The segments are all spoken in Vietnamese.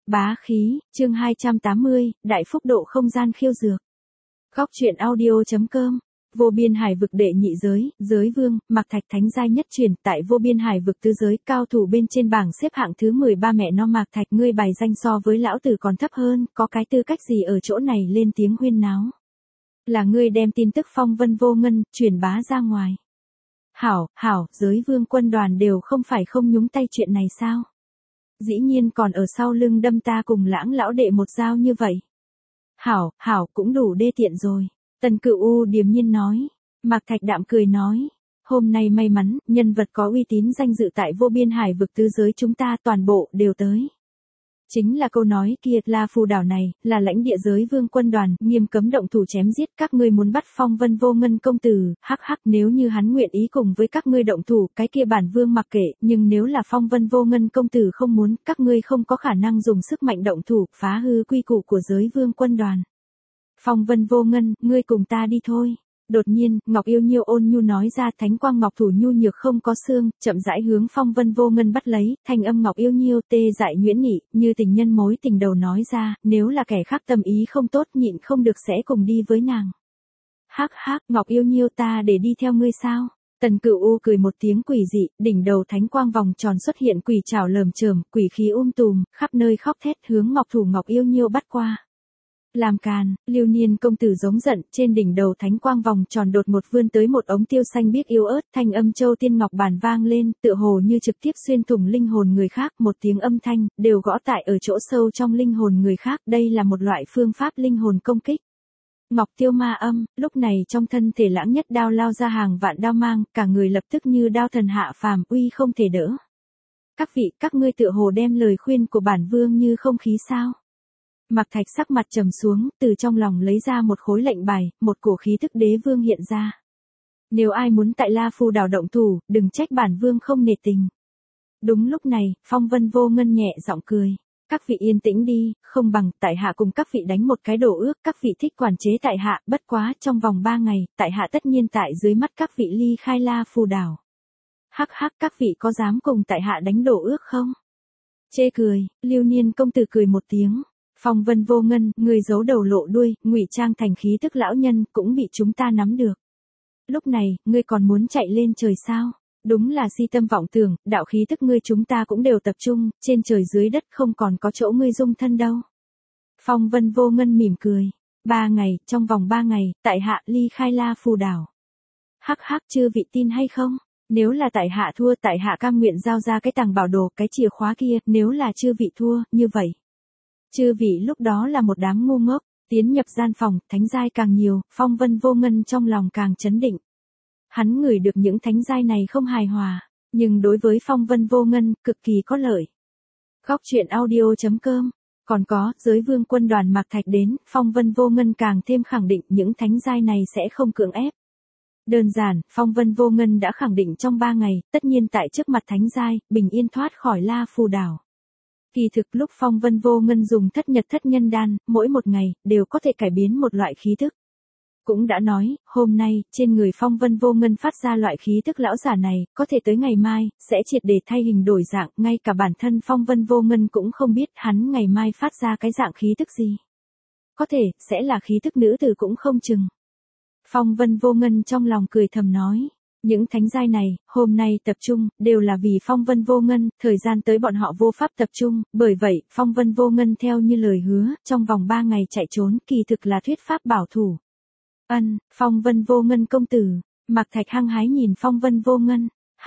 Bá khí, chương 280, đại phúc độ không gian khiêu dược. Góc truyện audio.com. Vô biên hải vực đệ nhị giới, giới vương, Mạc Thạch thánh giai nhất truyền, tại vô biên hải vực tứ giới, cao thủ bên trên bảng xếp hạng thứ 13 mẹ nó Mạc Thạch, ngươi bài danh so với lão tử còn thấp hơn, có cái tư cách gì ở chỗ này lên tiếng huyên náo. Là ngươi đem tin tức phong vân vô ngân, truyền bá ra ngoài. Hảo, giới vương quân đoàn đều không phải không nhúng tay chuyện này sao? Dĩ nhiên còn ở sau lưng đâm ta cùng Lãng lão đệ một dao như vậy. Hảo, cũng đủ đê tiện rồi. Tần Cửu U điềm nhiên nói. Mạc Thạch đạm cười nói. Hôm nay may mắn, nhân vật có uy tín danh dự tại vô biên hải vực tứ giới chúng ta toàn bộ đều tới. Chính là câu nói kia, La Phù đảo này, là lãnh địa giới vương quân đoàn, nghiêm cấm động thủ chém giết, các ngươi muốn bắt phong vân vô ngân công tử, hắc, nếu như hắn nguyện ý cùng với các ngươi động thủ, cái kia bản vương mặc kệ, nhưng nếu là phong vân vô ngân công tử không muốn, các ngươi không có khả năng dùng sức mạnh động thủ, phá hư quy củ của giới vương quân đoàn. Phong vân vô ngân, ngươi cùng ta đi thôi. Đột nhiên, Ngọc Yêu Nhiêu ôn nhu nói ra, thánh quang ngọc thủ nhu nhược không có xương, chậm rãi hướng phong vân vô ngân bắt lấy, thanh âm Ngọc Yêu Nhiêu tê dại nhuyễn nhị, như tình nhân mối tình đầu nói ra, nếu là kẻ khác tâm ý không tốt nhịn không được sẽ cùng đi với nàng. Hắc, Ngọc Yêu Nhiêu ta để đi theo ngươi sao? Tần Cửu U cười một tiếng quỷ dị, đỉnh đầu thánh quang vòng tròn xuất hiện quỷ trảo lởm chởm, quỷ khí tùm, khắp nơi khóc thét hướng ngọc thủ Ngọc Yêu Nhiêu bắt qua. Làm càn, Lưu Niên công tử giống giận, trên đỉnh đầu thánh quang vòng tròn đột một vươn tới một ống tiêu xanh biếc yếu ớt, thanh âm châu tiên ngọc bản vang lên, tựa hồ như trực tiếp xuyên thủng linh hồn người khác, một tiếng âm thanh, đều gõ tại ở chỗ sâu trong linh hồn người khác, đây là một loại phương pháp linh hồn công kích. Ngọc tiêu ma âm, lúc này trong thân thể Lãng nhất đao lao ra hàng vạn đao mang, cả người lập tức như đao thần hạ phàm, uy không thể đỡ. Các vị, các ngươi tựa hồ đem lời khuyên của bản vương như không khí sao? Mạc Thạch sắc mặt trầm xuống, từ trong lòng lấy ra một khối lệnh bài, một cổ khí tức đế vương hiện ra. Nếu ai muốn tại La Phù đảo động thủ, đừng trách bản vương không nể tình. Đúng lúc này, phong vân vô ngân nhẹ giọng cười. Các vị yên tĩnh đi, không bằng tại hạ cùng các vị đánh một cái đổ ước, các vị thích quản chế tại hạ, bất quá trong vòng 3 ngày, tại hạ tất nhiên tại dưới mắt các vị ly khai La Phù đảo. Hắc, các vị có dám cùng tại hạ đánh đổ ước không? Chê cười, Lưu Niên công tử cười một tiếng. Phong vân vô ngân, người giấu đầu lộ đuôi, ngụy trang thành khí tức lão nhân, cũng bị chúng ta nắm được. Lúc này, ngươi còn muốn chạy lên trời sao? Đúng là si tâm vọng tưởng, đạo khí tức ngươi chúng ta cũng đều tập trung, trên trời dưới đất không còn có chỗ ngươi dung thân đâu. Phong vân vô ngân mỉm cười. 3 ngày, trong vòng 3 ngày, tại hạ ly khai La Phù đảo. Hắc, chư vị tin hay không? Nếu là tại hạ thua, tại hạ cam nguyện giao ra cái tàng bảo đồ, cái chìa khóa kia, nếu là chư vị thua, như vậy. Chư vị lúc đó là một đám ngu ngốc, tiến nhập gian phòng, thánh giai càng nhiều, phong vân vô ngân trong lòng càng chấn định. Hắn ngửi được những thánh giai này không hài hòa, nhưng đối với phong vân vô ngân, cực kỳ có lợi. Góc truyện audio.com. Còn có, giới vương quân đoàn Mạc Thạch đến, phong vân vô ngân càng thêm khẳng định những thánh giai này sẽ không cưỡng ép. Đơn giản, phong vân vô ngân đã khẳng định trong 3 ngày, tất nhiên tại trước mặt thánh giai, bình yên thoát khỏi La Phù đảo. Kỳ thực lúc phong vân vô ngân dùng thất nhật thất nhân đan, mỗi một ngày, đều có thể cải biến một loại khí thức. Cũng đã nói, hôm nay, trên người phong vân vô ngân phát ra loại khí thức lão giả này, có thể tới ngày mai, sẽ triệt để thay hình đổi dạng, ngay cả bản thân phong vân vô ngân cũng không biết hắn ngày mai phát ra cái dạng khí thức gì. Có thể, sẽ là khí thức nữ tử cũng không chừng. Phong vân vô ngân trong lòng cười thầm nói. Những thánh giai này, hôm nay tập trung, đều là vì phong vân vô ngân, thời gian tới bọn họ vô pháp tập trung, bởi vậy, phong vân vô ngân theo như lời hứa, trong vòng 3 ngày chạy trốn, kỳ thực là thuyết pháp bảo thủ. Phong vân vô ngân công tử, Mạc Thạch hăng hái nhìn phong vân vô ngân,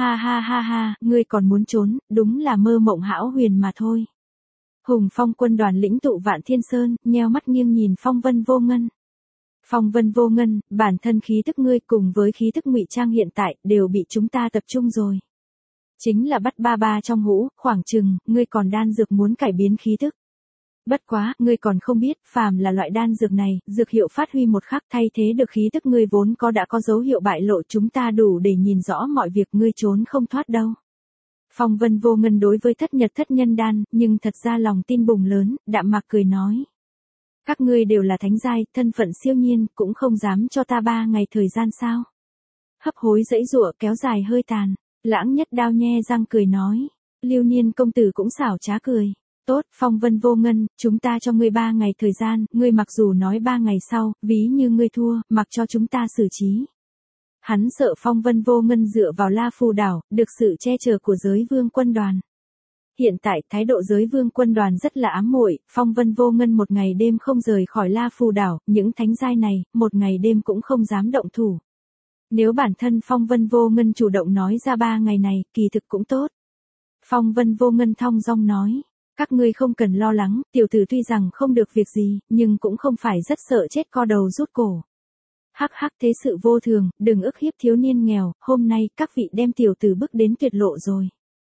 ha, ngươi còn muốn trốn, đúng là mơ mộng hão huyền mà thôi. Hùng phong quân đoàn lĩnh tụ Vạn Thiên Sơn, nheo mắt nghiêng nhìn phong vân vô ngân. Phong vân vô ngân, bản thân khí tức ngươi cùng với khí tức ngụy trang hiện tại, đều bị chúng ta tập trung rồi. Chính là bắt ba trong hũ, khoảng chừng, ngươi còn đan dược muốn cải biến khí tức. Bất quá, ngươi còn không biết, phàm là loại đan dược này, dược hiệu phát huy một khắc thay thế được khí tức ngươi vốn có đã có dấu hiệu bại lộ chúng ta đủ để nhìn rõ mọi việc ngươi trốn không thoát đâu. Phong vân vô ngân đối với thất nhật thất nhân đan, nhưng thật ra lòng tin bùng lớn, đạm mạc cười nói. Các ngươi đều là thánh giai, thân phận siêu nhiên, cũng không dám cho ta 3 ngày thời gian sao. Hấp hối dãy giụa kéo dài hơi tàn, Lãng nhất đao nhe răng cười nói. Lưu Niên công tử cũng xảo trá cười. Tốt, Phong Vân Vô Ngân, chúng ta cho ngươi 3 ngày thời gian, ngươi mặc dù nói 3 ngày sau, ví như ngươi thua, mặc cho chúng ta xử trí. Hắn sợ Phong Vân Vô Ngân dựa vào La Phù đảo, được sự che chở của giới vương quân đoàn. Hiện tại, thái độ giới vương quân đoàn rất là ám muội, Phong Vân Vô Ngân một ngày đêm không rời khỏi La Phù đảo, những thánh giai này, một ngày đêm cũng không dám động thủ. Nếu bản thân Phong Vân Vô Ngân chủ động nói ra 3 ngày này, kỳ thực cũng tốt. Phong Vân Vô Ngân thong dong nói, các ngươi không cần lo lắng, tiểu tử tuy rằng không được việc gì, nhưng cũng không phải rất sợ chết co đầu rút cổ. Hắc hắc thế sự vô thường, đừng ức hiếp thiếu niên nghèo, hôm nay các vị đem tiểu tử bước đến tuyệt lộ rồi.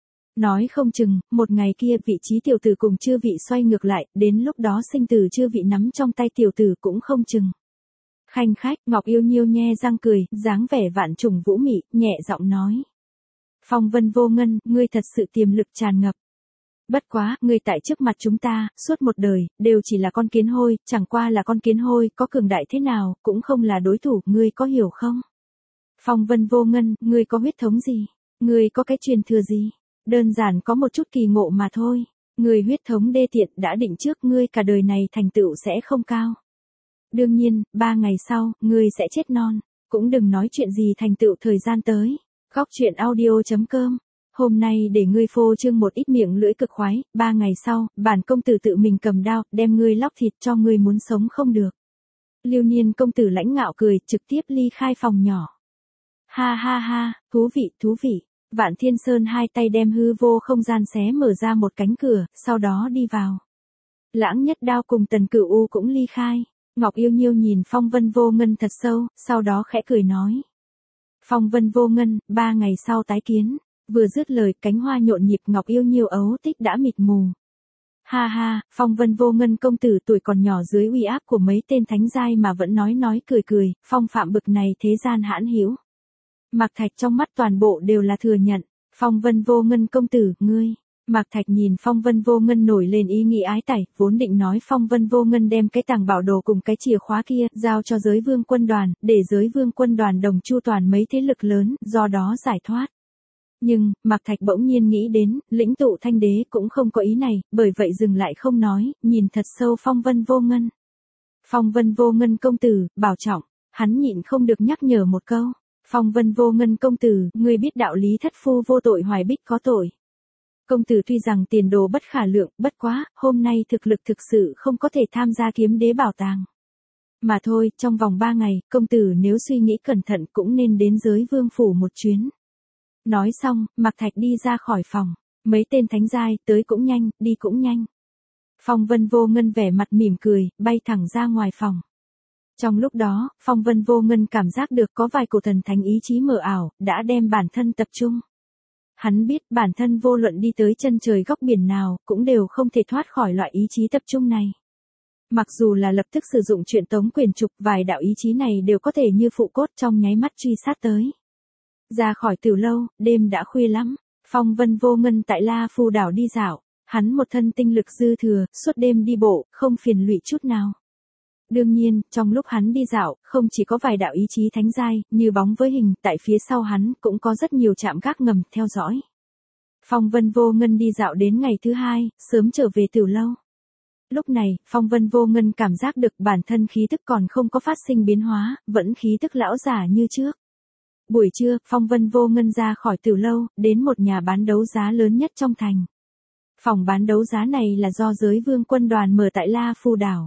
Nói không chừng, một ngày kia vị trí tiểu tử cùng chư vị xoay ngược lại, đến lúc đó sinh tử chư vị nắm trong tay tiểu tử cũng không chừng. Khanh khách, Ngọc Yêu Nhiêu nhe răng cười, dáng vẻ vạn trùng vũ mị, nhẹ giọng nói. Phong Vân Vô Ngân, ngươi thật sự tiềm lực tràn ngập. Bất quá, ngươi tại trước mặt chúng ta, suốt một đời, đều chỉ là con kiến hôi, chẳng qua là con kiến hôi, có cường đại thế nào, cũng không là đối thủ, ngươi có hiểu không? Phong Vân Vô Ngân, ngươi có huyết thống gì? Ngươi có cái truyền thừa gì? Đơn giản có một chút kỳ ngộ mà thôi. Ngươi huyết thống đê tiện đã định trước ngươi cả đời này thành tựu sẽ không cao. Đương nhiên, 3 ngày sau, ngươi sẽ chết non. Cũng đừng nói chuyện gì thành tựu thời gian tới. Góc truyện audio.com. Hôm nay để ngươi phô trương một ít miệng lưỡi cực khoái, 3 ngày sau, bản công tử tự mình cầm đao, đem ngươi lóc thịt cho ngươi muốn sống không được. Lưu Niên công tử lãnh ngạo cười, trực tiếp ly khai phòng nhỏ. Ha ha ha, thú vị, thú vị. Vạn Thiên Sơn hai tay đem hư vô không gian xé mở ra một cánh cửa, sau đó đi vào. Lãng Nhất Đao cùng Tần Cửu U cũng ly khai. Ngọc Yêu Nhiêu nhìn Phong Vân Vô Ngân thật sâu, sau đó khẽ cười nói. Phong Vân Vô Ngân, 3 ngày sau tái kiến. Vừa dứt lời, cánh hoa nhộn nhịp, Ngọc Yêu Nhiêu ấu tích đã mịt mù. Ha ha, Phong Vân Vô Ngân công tử tuổi còn nhỏ dưới uy áp của mấy tên thánh giai mà vẫn nói cười cười, phong phạm bực này thế gian hãn hữu. Mạc Thạch trong mắt toàn bộ đều là thừa nhận. Phong Vân Vô Ngân công tử, ngươi. Mạc Thạch nhìn Phong Vân Vô Ngân nổi lên ý nghĩ ái tẩy, vốn định nói Phong Vân Vô Ngân đem cái tàng bảo đồ cùng cái chìa khóa kia giao cho giới vương quân đoàn, để giới vương quân đoàn đồng chu toàn mấy thế lực lớn, do đó giải thoát. Nhưng, Mạc Thạch bỗng nhiên nghĩ đến, lĩnh tụ thanh đế cũng không có ý này, bởi vậy dừng lại không nói, nhìn thật sâu Phong Vân Vô Ngân. Phong Vân Vô Ngân công tử, bảo trọng, hắn nhịn không được nhắc nhở một câu. Phong Vân Vô Ngân công tử, ngươi biết đạo lý thất phu vô tội hoài bích có tội. Công tử tuy rằng tiền đồ bất khả lượng, bất quá, hôm nay thực lực thực sự không có thể tham gia kiếm đế bảo tàng. Mà thôi, trong vòng 3 ngày, công tử nếu suy nghĩ cẩn thận cũng nên đến giới vương phủ một chuyến. Nói xong, Mạc Thạch đi ra khỏi phòng. Mấy tên thánh giai, tới cũng nhanh, đi cũng nhanh. Phong Vân Vô Ngân vẻ mặt mỉm cười, bay thẳng ra ngoài phòng. Trong lúc đó, Phong Vân Vô Ngân cảm giác được có vài cổ thần thánh ý chí mờ ảo, đã đem bản thân tập trung. Hắn biết bản thân vô luận đi tới chân trời góc biển nào, cũng đều không thể thoát khỏi loại ý chí tập trung này. Mặc dù là lập tức sử dụng chuyện tống quyền trục, vài đạo ý chí này đều có thể như phụ cốt trong nháy mắt truy sát tới. Ra khỏi Tử lâu, đêm đã khuya lắm. Phong Vân Vô Ngân tại La Phù đảo đi dạo, hắn một thân tinh lực dư thừa, suốt đêm đi bộ, không phiền lụy chút nào. Đương nhiên, trong lúc hắn đi dạo, không chỉ có vài đạo ý chí thánh giai, như bóng với hình, tại phía sau hắn cũng có rất nhiều trạm gác ngầm theo dõi. Phong Vân Vô Ngân đi dạo đến ngày thứ 2, sớm trở về Tử lâu. Lúc này, Phong Vân Vô Ngân cảm giác được bản thân khí tức còn không có phát sinh biến hóa, vẫn khí tức lão giả như trước. Buổi trưa, Phong Vân Vô Ngân ra khỏi Tử lâu, đến một nhà bán đấu giá lớn nhất trong thành. Phòng bán đấu giá này là do giới vương quân đoàn mở tại La Phù đảo.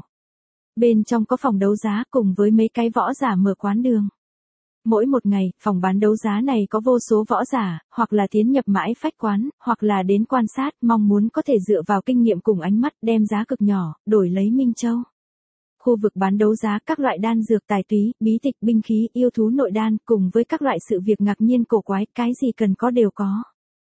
Bên trong có phòng đấu giá cùng với mấy cái võ giả mở quán đường. Mỗi một ngày, phòng bán đấu giá này có vô số võ giả, hoặc là tiến nhập mãi phách quán, hoặc là đến quan sát, mong muốn có thể dựa vào kinh nghiệm cùng ánh mắt đem giá cực nhỏ, đổi lấy Minh Châu. Khu vực bán đấu giá các loại đan dược tài túy, bí tịch binh khí, yêu thú nội đan, cùng với các loại sự việc ngạc nhiên cổ quái, cái gì cần có đều có.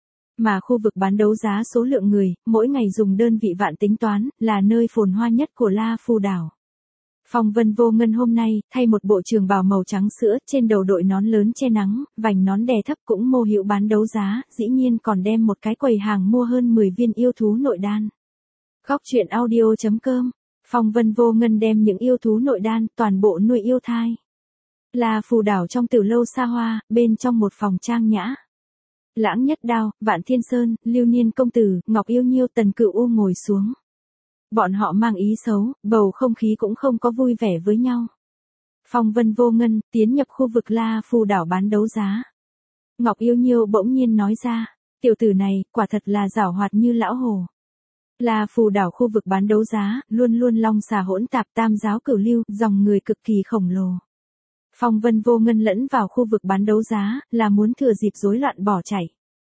Mà khu vực bán đấu giá số lượng người, mỗi ngày dùng đơn vị vạn tính toán, là nơi phồn hoa nhất của La Phù đảo. Phong Vân Vô Ngân hôm nay, thay một bộ trường bào màu trắng sữa, trên đầu đội nón lớn che nắng, vành nón đè thấp cũng mô hiệu bán đấu giá, dĩ nhiên còn đem một cái quầy hàng mua hơn 10 viên yêu thú nội đan. Góc truyện audio.com. Phong Vân Vô Ngân đem những yêu thú nội đan, toàn bộ nuôi yêu thai. La Phù đảo trong Tử lâu xa hoa, bên trong một phòng trang nhã. Lãng Nhất Đao, Vạn Thiên Sơn, Lưu Niên Công Tử, Ngọc Yêu Nhiêu, Tần Cựu U ngồi xuống. Bọn họ mang ý xấu, bầu không khí cũng không có vui vẻ với nhau. Phong Vân Vô Ngân, tiến nhập khu vực La Phù đảo bán đấu giá. Ngọc Yêu Nhiêu bỗng nhiên nói ra, tiểu tử này, quả thật là giảo hoạt như lão hồ. La Phù đảo khu vực bán đấu giá, luôn luôn long xà hỗn tạp tam giáo cửu lưu, dòng người cực kỳ khổng lồ. Phong Vân Vô Ngân lẫn vào khu vực bán đấu giá, là muốn thừa dịp rối loạn bỏ chạy.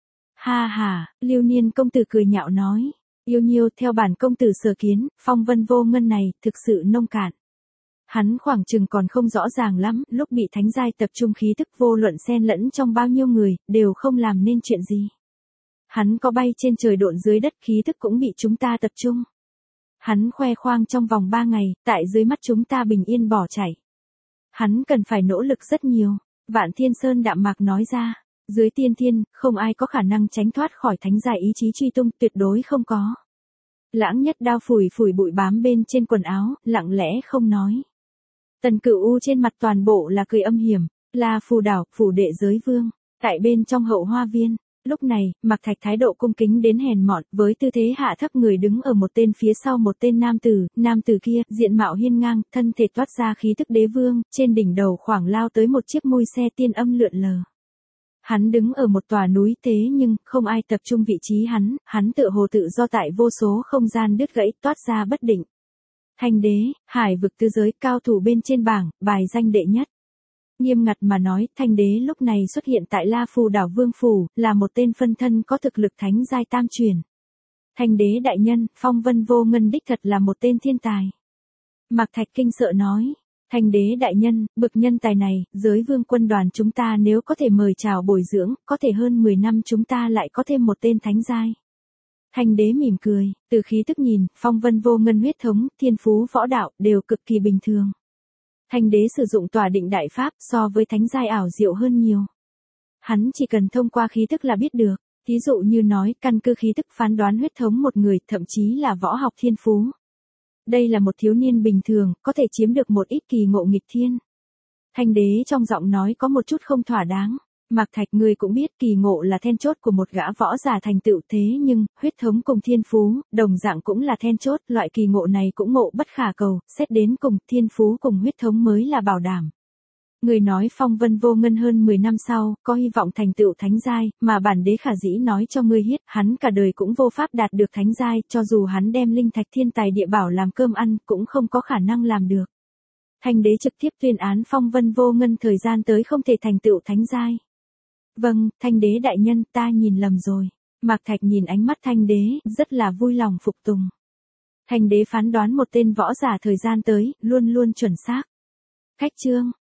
Ha ha, Lưu Niên Công Tử cười nhạo nói. Yêu Nhiêu, theo bản công tử sở kiến, Phong Vân Vô Ngân này, thực sự nông cạn. Hắn khoảng chừng còn không rõ ràng lắm, lúc bị thánh giai tập trung khí thức vô luận xen lẫn trong bao nhiêu người, đều không làm nên chuyện gì. Hắn có bay trên trời độn dưới đất khí thức cũng bị chúng ta tập trung. Hắn khoe khoang trong vòng 3 ngày, tại dưới mắt chúng ta bình yên bỏ chạy. Hắn cần phải nỗ lực rất nhiều, Vạn Thiên Sơn đạm mạc nói ra. Dưới tiên thiên, không ai có khả năng tránh thoát khỏi thánh giai ý chí truy tung, tuyệt đối không có. Lãng Nhất Đao phủi phủi bụi bám bên trên quần áo, lặng lẽ không nói. Tần Cựu U trên mặt toàn bộ là cười âm hiểm, La Phù đảo, phủ đệ giới vương, tại bên trong hậu hoa viên. Lúc này, Mạc Thạch thái độ cung kính đến hèn mọn, với tư thế hạ thấp người đứng ở một tên phía sau một tên nam tử kia, diện mạo hiên ngang, thân thể toát ra khí thức đế vương, trên đỉnh đầu khoảng lao tới một chiếc mui xe tiên âm lượn lờ. Hắn đứng ở một tòa núi thế nhưng, không ai tập trung vị trí hắn tựa hồ tự do tại vô số không gian đứt gãy, toát ra bất định. Thanh đế, hải vực tứ giới, cao thủ bên trên bảng, bài danh đệ nhất. Nghiêm ngặt mà nói, Thanh đế lúc này xuất hiện tại La Phù đảo Vương Phủ, là một tên phân thân có thực lực thánh giai tam truyền. Thanh đế đại nhân, Phong Vân Vô Ngân đích thật là một tên thiên tài. Mạc Thạch kinh sợ nói. Thanh đế đại nhân, bực nhân tài này, giới vương quân đoàn chúng ta nếu có thể mời chào bồi dưỡng, có thể hơn 10 năm chúng ta lại có thêm một tên thánh giai. Thanh đế mỉm cười, từ khí tức nhìn, Phong Vân Vô Ngân huyết thống, thiên phú võ đạo, đều cực kỳ bình thường. Thanh đế sử dụng tỏa định đại pháp so với thánh giai ảo diệu hơn nhiều. Hắn chỉ cần thông qua khí tức là biết được, thí dụ như nói, căn cứ khí tức phán đoán huyết thống một người, thậm chí là võ học thiên phú. Đây là một thiếu niên bình thường, có thể chiếm được một ít kỳ ngộ nghịch thiên. Thanh đế trong giọng nói có một chút không thỏa đáng. Mạc Thạch, ngươi cũng biết kỳ ngộ là then chốt của một gã võ giả thành tựu, thế nhưng, huyết thống cùng thiên phú, đồng dạng cũng là then chốt, loại kỳ ngộ này cũng ngộ bất khả cầu, xét đến cùng, thiên phú cùng huyết thống mới là bảo đảm. Người nói Phong Vân Vô Ngân hơn 10 năm sau, có hy vọng thành tựu thánh giai, mà bản đế khả dĩ nói cho ngươi hiết, hắn cả đời cũng vô pháp đạt được thánh giai, cho dù hắn đem linh thạch thiên tài địa bảo làm cơm ăn, cũng không có khả năng làm được. Thanh đế trực tiếp tuyên án Phong Vân Vô Ngân thời gian tới không thể thành tựu thánh giai. Vâng, Thanh đế đại nhân, ta nhìn lầm rồi. Mạc Thạch nhìn ánh mắt Thanh đế, rất là vui lòng phục tùng. Thanh đế phán đoán một tên võ giả thời gian tới, luôn luôn chuẩn xác. Khách chương